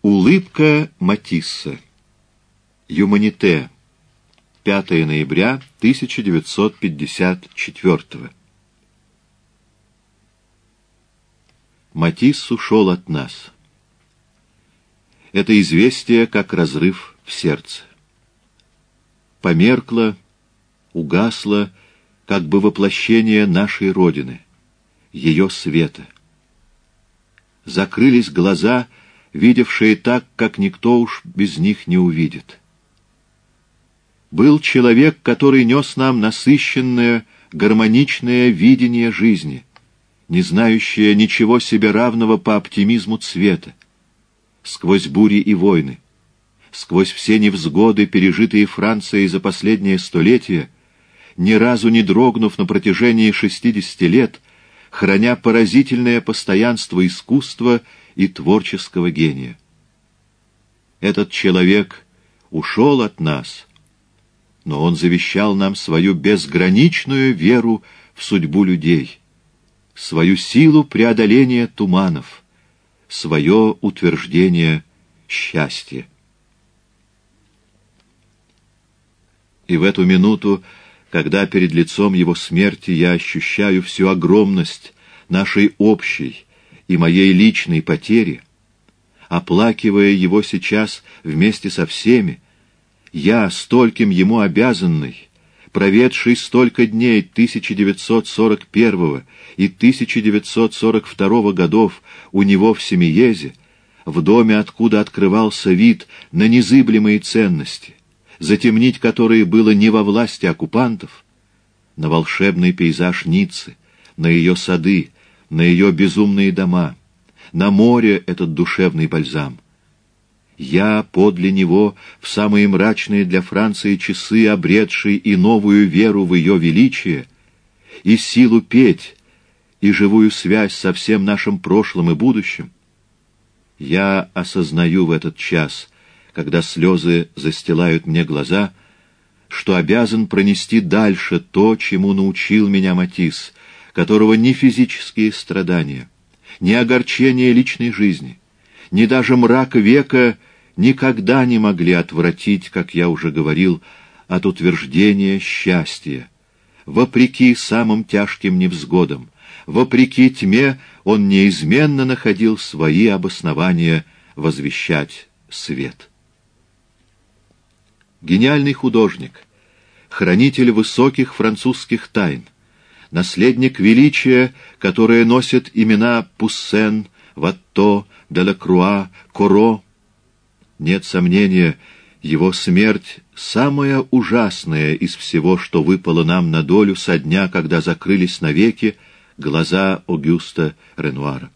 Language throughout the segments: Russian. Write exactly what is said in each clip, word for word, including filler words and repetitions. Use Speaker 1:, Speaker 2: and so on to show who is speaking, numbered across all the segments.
Speaker 1: Улыбка Матисса. Юманите. пятое ноября тысяча девятьсот пятьдесят четвёртого. Матисс ушел от нас. Это известие, как разрыв в сердце. Померкло, угасло, как бы воплощение нашей Родины, ее света. Закрылись глаза, видевшие так, как никто уж без них не увидит. Был человек, который нес нам насыщенное, гармоничное видение жизни, не знающее ничего себе равного по оптимизму цвета, сквозь бури и войны, сквозь все невзгоды, пережитые Францией за последнее столетие, ни разу не дрогнув на протяжении шестидесяти лет, храня поразительное постоянство искусства и творческого гения. Этот человек ушел от нас, но он завещал нам свою безграничную веру в судьбу людей, свою силу преодоления туманов, свое утверждение счастья. И в эту минуту, когда перед лицом его смерти я ощущаю всю огромность нашей общей и моей личной потери, оплакивая его сейчас вместе со всеми, я, стольким ему обязанный, проведший столько дней тысяча девятьсот сорок первого и тысяча девятьсот сорок второго годов у него в Семиезе, в доме, откуда открывался вид на незыблемые ценности, затемнить которые было не во власти оккупантов, на волшебный пейзаж Ниццы, на ее сады, на ее безумные дома, на море этот душевный бальзам. Я подле него в самые мрачные для Франции часы, обретший и новую веру в ее величие, и силу петь, и живую связь со всем нашим прошлым и будущим. Я осознаю в этот час, когда слезы застилают мне глаза, что обязан пронести дальше то, чему научил меня Матисс, которого ни физические страдания, ни огорчение личной жизни, ни даже мрак века никогда не могли отвратить, как я уже говорил, от утверждения счастья. Вопреки самым тяжким невзгодам, вопреки тьме, он неизменно находил свои обоснования возвещать свет. Гениальный художник, хранитель высоких французских тайн, наследник величия, которое носит имена Пуссен, Ватто, Делакруа, Коро. Нет сомнения, его смерть — самая ужасная из всего, что выпало нам на долю со дня, когда закрылись навеки глаза Огюста Ренуара.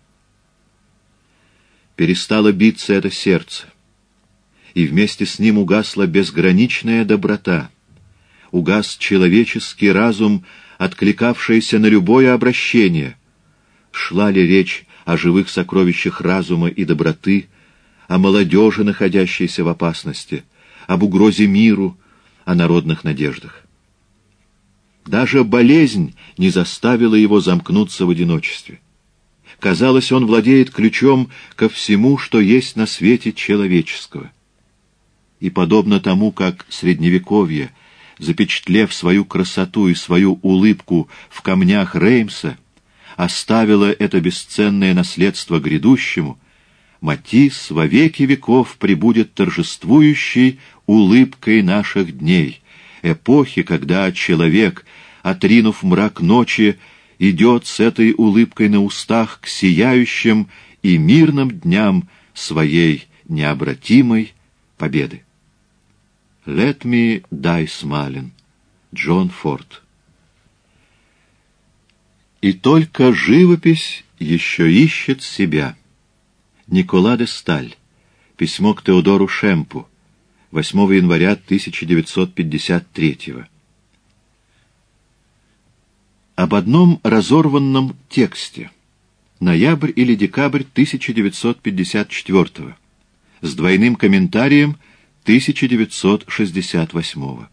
Speaker 1: Перестало биться это сердце, и вместе с ним угасла безграничная доброта, угас человеческий разум, откликавшийся на любое обращение. Шла ли речь о живых сокровищах разума и доброты, о молодежи, находящейся в опасности, об угрозе миру, о народных надеждах? Даже болезнь не заставила его замкнуться в одиночестве. Казалось, он владеет ключом ко всему, что есть на свете человеческого. И подобно тому, как Средневековье, запечатлев свою красоту и свою улыбку в камнях Реймса, оставило это бесценное наследство грядущему, Матисс во веки веков пребудет торжествующей улыбкой наших дней, эпохи, когда человек, отринув мрак ночи, идет с этой улыбкой на устах к сияющим и мирным дням своей необратимой победы. Let me die smiling. Джон Форд. И только живопись еще ищет себя. Никола де Сталь. Письмо к Теодору Шемпу. восьмого января тысяча девятьсот пятьдесят третьего. Об одном разорванном тексте. Ноябрь или декабрь тысяча девятьсот пятьдесят четвёртого. С двойным комментарием тысяча девятьсот шестьдесят восьмого.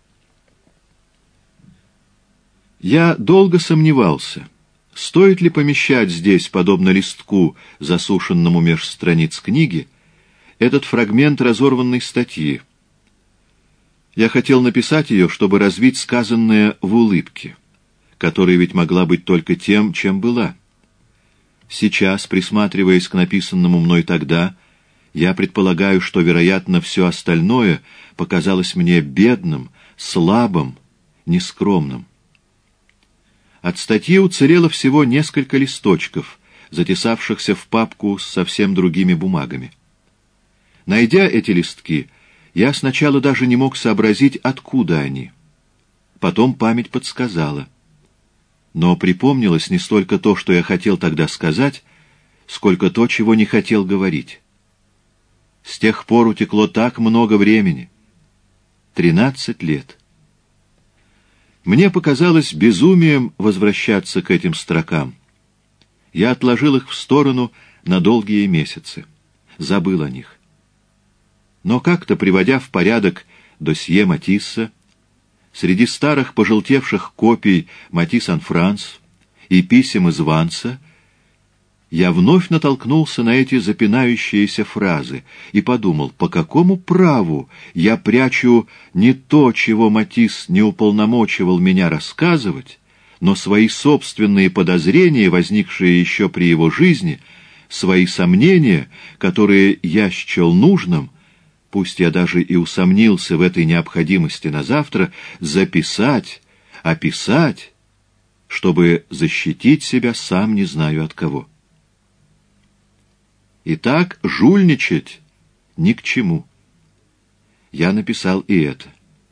Speaker 1: Я долго сомневался, стоит ли помещать здесь, подобно листку, засушенному меж страниц книги, этот фрагмент разорванной статьи. Я хотел написать ее, чтобы развить сказанное в улыбке, которая ведь могла быть только тем, чем была. Сейчас, присматриваясь к написанному мной тогда, я предполагаю, что, вероятно, все остальное показалось мне бедным, слабым, нескромным. От статьи уцелело всего несколько листочков, затесавшихся в папку с совсем другими бумагами. Найдя эти листки, я сначала даже не мог сообразить, откуда они. Потом память подсказала. Но припомнилось не столько то, что я хотел тогда сказать, сколько то, чего не хотел говорить. С тех пор утекло так много времени. Тринадцать лет. Мне показалось безумием возвращаться к этим строкам. Я отложил их в сторону на долгие месяцы. Забыл о них. Но как-то, приводя в порядок досье Матисса, среди старых пожелтевших копий «Матисс-ан-Франс» и писем из Ванса, я вновь натолкнулся на эти запинающиеся фразы и подумал, по какому праву я прячу не то, чего Матисс не уполномочивал меня рассказывать, но свои собственные подозрения, возникшие еще при его жизни, свои сомнения, которые я счел нужным, пусть я даже и усомнился в этой необходимости на завтра, записать, описать, чтобы защитить себя сам не знаю от кого. Итак, жульничать ни к чему. Я написал и это.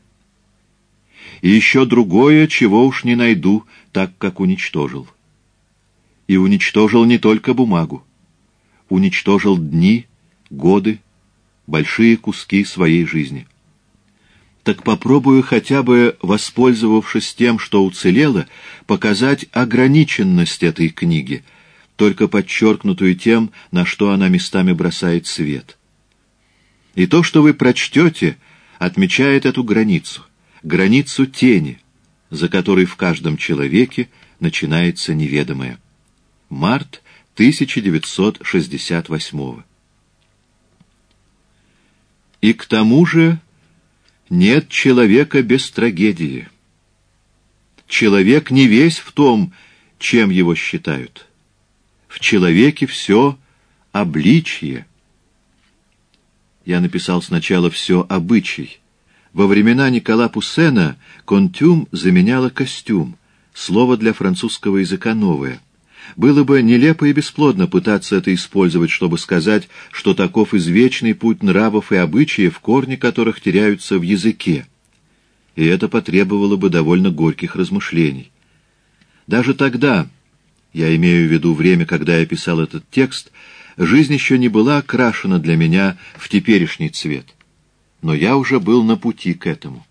Speaker 1: И еще другое, чего уж не найду, так как уничтожил. И уничтожил не только бумагу. Уничтожил дни, годы, большие куски своей жизни. Так попробую хотя бы, воспользовавшись тем, что уцелело, показать ограниченность этой книги, только подчеркнутую тем, на что она местами бросает свет. И то, что вы прочтете, отмечает эту границу, границу тени, за которой в каждом человеке начинается неведомое. Март тысяча девятьсот шестьдесят восьмого. И к тому же нет человека без трагедии. Человек не весь в том, чем его считают. В человеке все обличье. Я написал сначала все обычай. Во времена Никола Пуссена «контюм» заменяло «костюм», слово для французского языка новое. Было бы нелепо и бесплодно пытаться это использовать, чтобы сказать, что таков извечный путь нравов и обычаев, корни которых теряются в языке. И это потребовало бы довольно горьких размышлений. Даже тогда, я имею в виду время, когда я писал этот текст, жизнь еще не была окрашена для меня в теперешний цвет. Но я уже был на пути к этому.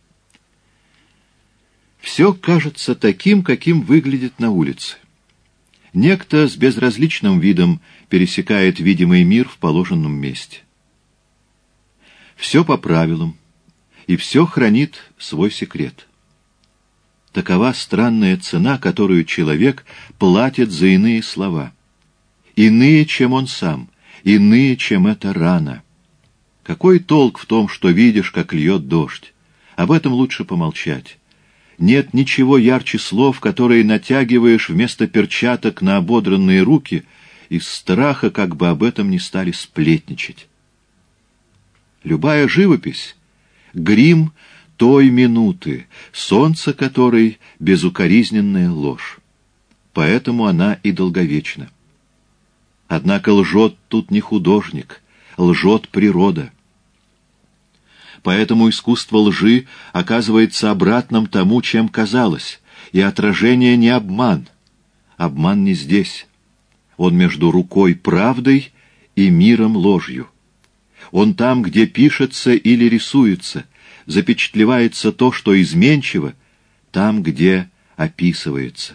Speaker 1: Все кажется таким, каким выглядит на улице. Некто с безразличным видом пересекает видимый мир в положенном месте. Все по правилам, и все хранит свой секрет. Такова странная цена, которую человек платит за иные слова. Иные, чем он сам, иные, чем эта рана. Какой толк в том, что видишь, как льет дождь? Об этом лучше помолчать. Нет ничего ярче слов, которые натягиваешь вместо перчаток на ободранные руки из страха, как бы об этом не стали сплетничать. Любая живопись — грим той минуты, солнце которой — безукоризненная ложь. Поэтому она и долговечна. Однако лжет тут не художник, лжет природа. Поэтому искусство лжи оказывается обратным тому, чем казалось, и отражение не обман. Обман не здесь. Он между рукой правдой и миром ложью. Он там, где пишется или рисуется, запечатлевается то, что изменчиво, там, где описывается.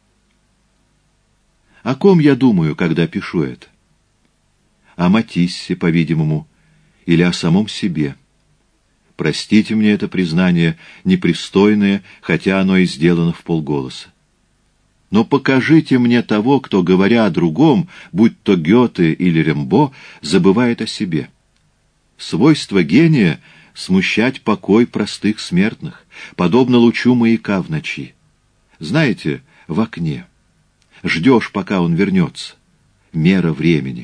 Speaker 1: О ком я думаю, когда пишу это? О Матиссе, по-видимому, или о самом себе. Простите мне это признание, непристойное, хотя оно и сделано вполголоса. Но покажите мне того, кто, говоря о другом, будь то Гёте или Рембо, забывает о себе. Свойство гения — смущать покой простых смертных, подобно лучу маяка в ночи. Знаете, в окне. Ждешь, пока он вернется. Мера времени.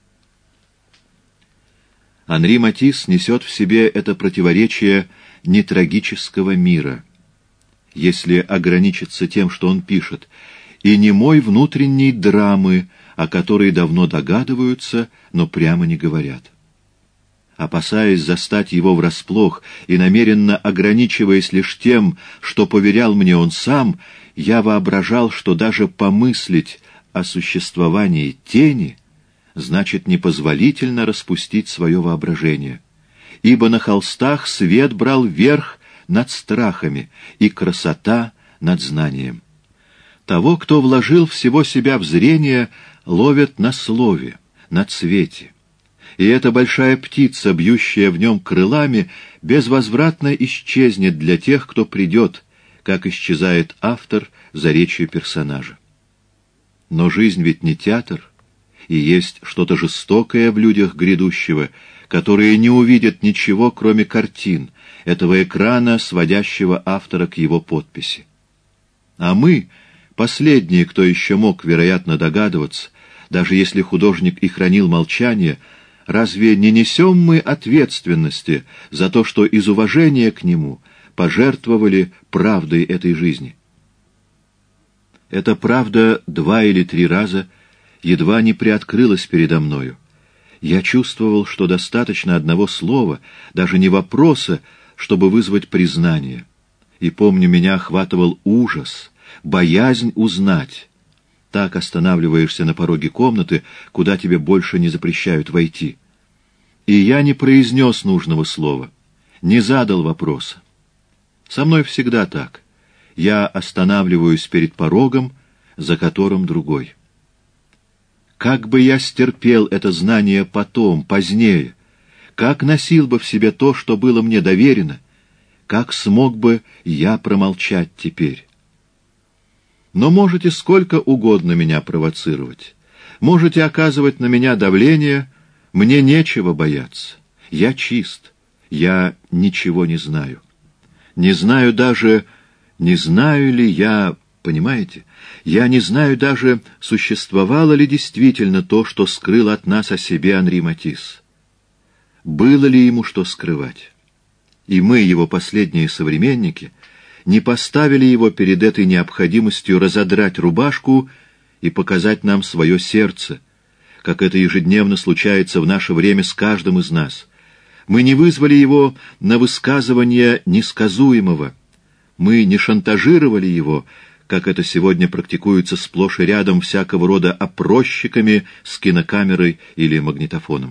Speaker 1: Анри Матисс несет в себе это противоречие нетрагического мира, если ограничиться тем, что он пишет, и немой внутренней драмы, о которой давно догадываются, но прямо не говорят. Опасаясь застать его врасплох и намеренно ограничиваясь лишь тем, что поверял мне он сам, я воображал, что даже помыслить о существовании тени значит непозволительно распустить свое воображение, ибо на холстах свет брал верх над страхами и красота над знанием. Того, кто вложил всего себя в зрение, ловят на слове, на цвете. И эта большая птица, бьющая в нем крылами, безвозвратно исчезнет для тех, кто придет, как исчезает автор за речью персонажа. Но жизнь ведь не театр, и есть что-то жестокое в людях грядущего, которые не увидят ничего, кроме картин, этого экрана, сводящего автора к его подписи. А мы, последние, кто еще мог, вероятно, догадываться, даже если художник и хранил молчание, разве не несем мы ответственности за то, что из уважения к нему пожертвовали правдой этой жизни? Эта правда два или три раза едва не приоткрылась передо мною. Я чувствовал, что достаточно одного слова, даже не вопроса, чтобы вызвать признание. И помню, меня охватывал ужас, боязнь узнать. Так останавливаешься на пороге комнаты, куда тебе больше не запрещают войти. И я не произнес нужного слова, не задал вопроса. Со мной всегда так. Я останавливаюсь перед порогом, за которым другой. Как бы я стерпел это знание потом, позднее, как носил бы в себе то, что было мне доверено, как смог бы я промолчать теперь? Но можете сколько угодно меня провоцировать, можете оказывать на меня давление, мне нечего бояться. Я чист, я ничего не знаю. Не знаю даже, не знаю ли я, понимаете, я не знаю даже, существовало ли действительно то, что скрыл от нас о себе Анри Матисс. Было ли ему что скрывать? И мы, его последние современники, не поставили его перед этой необходимостью разодрать рубашку и показать нам свое сердце, как это ежедневно случается в наше время с каждым из нас. Мы не вызвали его на высказывание несказуемого, мы не шантажировали его, как это сегодня практикуется сплошь и рядом всякого рода опросчиками с кинокамерой или магнитофоном.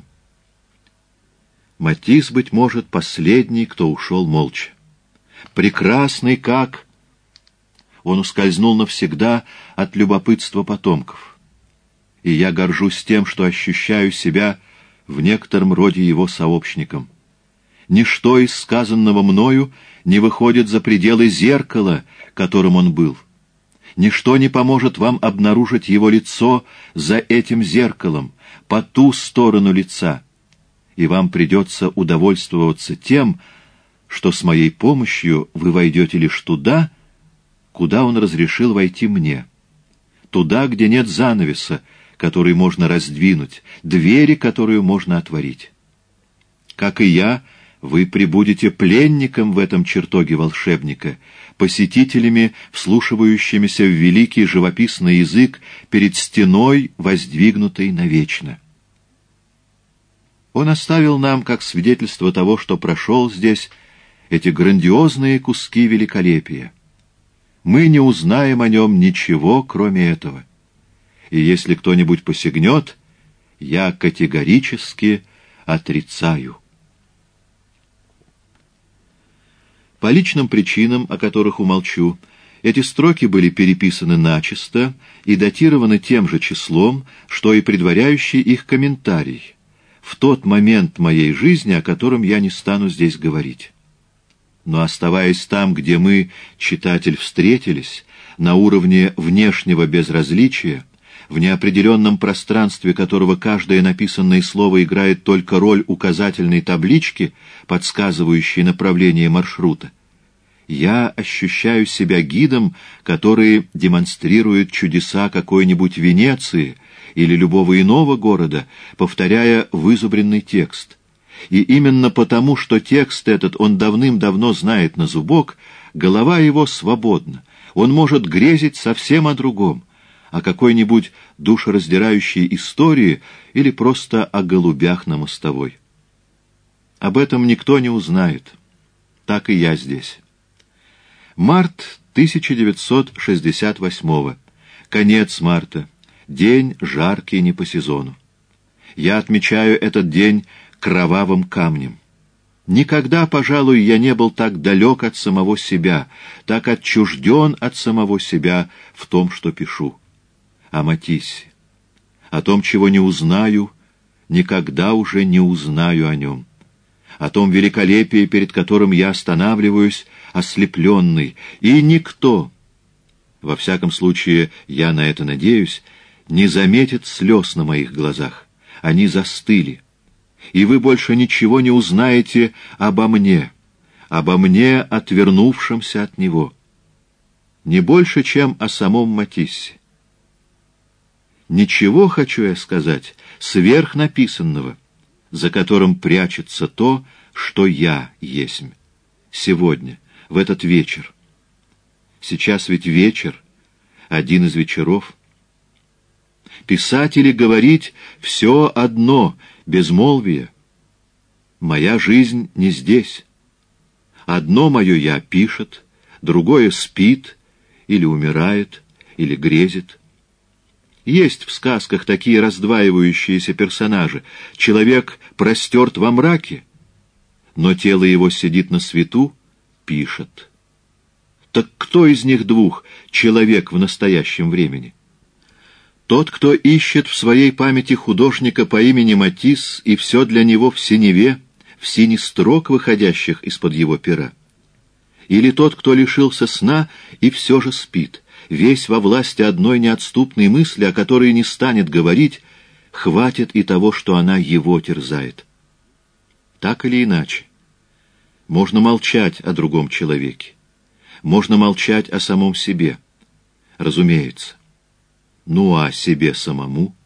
Speaker 1: Матисс, быть может, последний, кто ушел молча. Прекрасный как... Он ускользнул навсегда от любопытства потомков. И я горжусь тем, что ощущаю себя в некотором роде его сообщником. Ничто из сказанного мною не выходит за пределы зеркала, которым он был. Ничто не поможет вам обнаружить его лицо за этим зеркалом, по ту сторону лица, и вам придется удовольствоваться тем, что с моей помощью вы войдете лишь туда, куда он разрешил войти мне, туда, где нет занавеса, который можно раздвинуть, двери, которую можно отворить. Как и я, вы прибудете пленником в этом чертоге волшебника, посетителями, вслушивающимися в великий живописный язык перед стеной, воздвигнутой навечно. Он оставил нам, как свидетельство того, что прошел здесь, эти грандиозные куски великолепия. Мы не узнаем о нем ничего, кроме этого. И если кто-нибудь посягнет, я категорически отрицаю. По личным причинам, о которых умолчу, эти строки были переписаны начисто и датированы тем же числом, что и предваряющий их комментарий, в тот момент моей жизни, о котором я не стану здесь говорить. Но оставаясь там, где мы, читатель, встретились, на уровне внешнего безразличия, в неопределенном пространстве которого каждое написанное слово играет только роль указательной таблички, подсказывающей направление маршрута, я ощущаю себя гидом, который демонстрирует чудеса какой-нибудь Венеции или любого иного города, повторяя вызубренный текст. И именно потому, что текст этот он давным-давно знает на зубок, голова его свободна. Он может грезить совсем о другом, о какой-нибудь душераздирающей истории или просто о голубях на мостовой. Об этом никто не узнает. Так и я здесь. Март тысяча девятьсот шестьдесят восьмого. Конец марта. День жаркий не по сезону. Я отмечаю этот день кровавым камнем. Никогда, пожалуй, я не был так далек от самого себя, так отчужден от самого себя в том, что пишу. О Матиссе. О том, чего не узнаю, никогда уже не узнаю о нем. О том великолепии, перед которым я останавливаюсь, ослепленный, и никто, во всяком случае, я на это надеюсь, не заметит слез на моих глазах. Они застыли. И вы больше ничего не узнаете обо мне, обо мне, отвернувшемся от него. Не больше, чем о самом Матиссе. Ничего, хочу я сказать, сверхнаписанного, за которым прячется то, что я есмь. Сегодня, в этот вечер. Сейчас ведь вечер, один из вечеров. Писать или говорить — все одно, безмолвие. Моя жизнь не здесь. Одно мое «я» пишет, другое спит, или умирает, или грезит. Есть в сказках такие раздваивающиеся персонажи. Человек простерт во мраке, но тело его сидит на свету, пишет. Так кто из них двух человек в настоящем времени? Тот, кто ищет в своей памяти художника по имени Матисс, и все для него в синеве, в сине строк, выходящих из-под его пера? Или тот, кто лишился сна и все же спит, весь во власти одной неотступной мысли, о которой не станет говорить, хватит и того, что она его терзает? Так или иначе, можно молчать о другом человеке, можно молчать о самом себе, разумеется. Ну а о себе самому?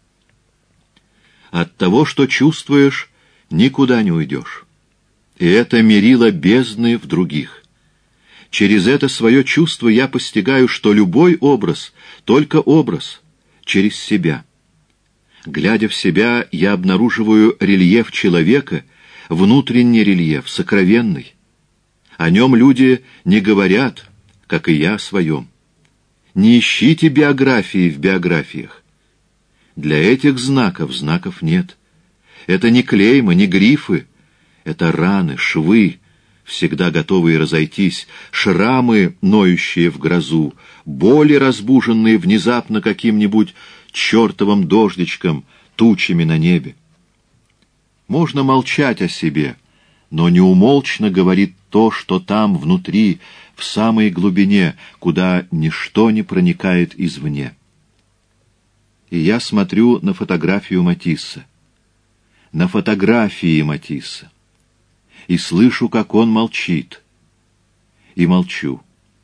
Speaker 1: От того, что чувствуешь, никуда не уйдешь. И это мерило бездны в других. Через это свое чувство я постигаю, что любой образ — только образ, через себя. Глядя в себя, я обнаруживаю рельеф человека, внутренний рельеф, сокровенный. О нем люди не говорят, как и я о своем. Не ищите биографии в биографиях. Для этих знаков знаков нет. Это не клейма, не грифы. Это раны, швы, всегда готовые разойтись, шрамы, ноющие в грозу, боли, разбуженные внезапно каким-нибудь чертовым дождичком, тучами на небе. Можно молчать о себе, но неумолчно говорит то, что там, внутри, в самой глубине, куда ничто не проникает извне. И я смотрю на фотографию Матисса, на фотографии Матисса, и слышу, как он молчит, и молчу.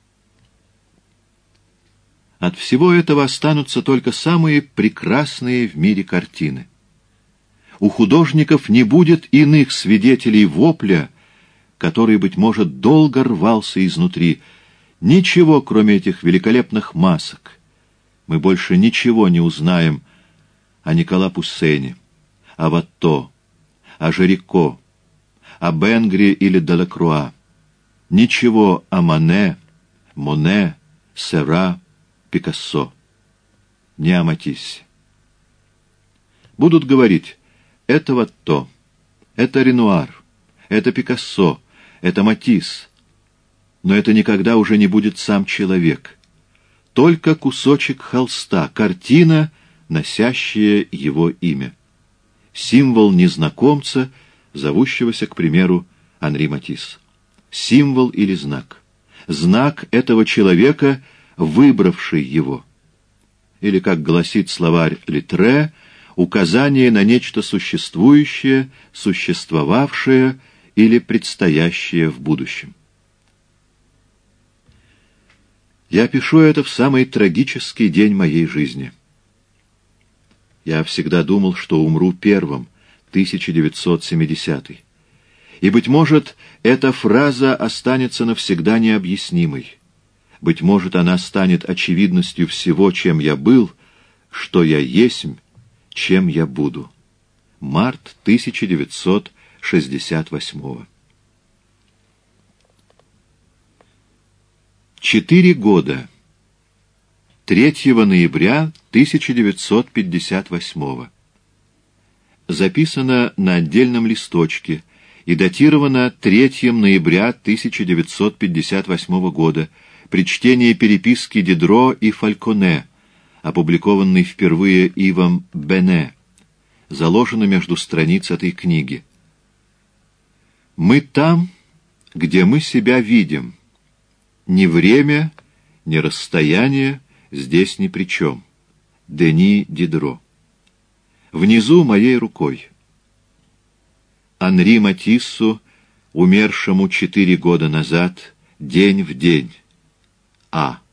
Speaker 1: От всего этого останутся только самые прекрасные в мире картины. У художников не будет иных свидетелей вопля, который, быть может, долго рвался изнутри. Ничего, кроме этих великолепных масок. Мы больше ничего не узнаем о Никола Пуссене, о Ватто, о Жирико, о Бенгре или Делакруа. Ничего о Мане, Моне, Сера, Пикассо. Не о Матиссе. Будут говорить: это Ватто, это Ренуар, это Пикассо, это Матисс. Но это никогда уже не будет сам человек. Только кусочек холста, картина, носящая его имя. Символ незнакомца, зовущегося, к примеру, Анри Матисс. Символ или знак. Знак этого человека, выбравший его. или, как гласит словарь Литре, указание на нечто существующее, существовавшее или предстоящее в будущем. Я пишу это в самый трагический день моей жизни. Я всегда думал, что умру первым, тысяча девятьсот семидесятый. И, быть может, эта фраза останется навсегда необъяснимой. Быть может, она станет очевидностью всего, чем я был, что я есмь, чем я буду. Март тысяча девятьсот шестьдесят восьмого. Четыре года. третьего ноября тысяча девятьсот пятьдесят восьмого. Записано на отдельном листочке и датировано третьего ноября тысяча девятьсот пятьдесят восьмого года при чтении переписки Дидро и Фальконе, опубликованной впервые Ивом Бене, заложено между страниц этой книги. «Мы там, где мы себя видим. Ни время, ни расстояние здесь ни при чем. Дени Дидро. Внизу моей рукой. Анри Матиссу, умершему четыре года назад, день в день. А.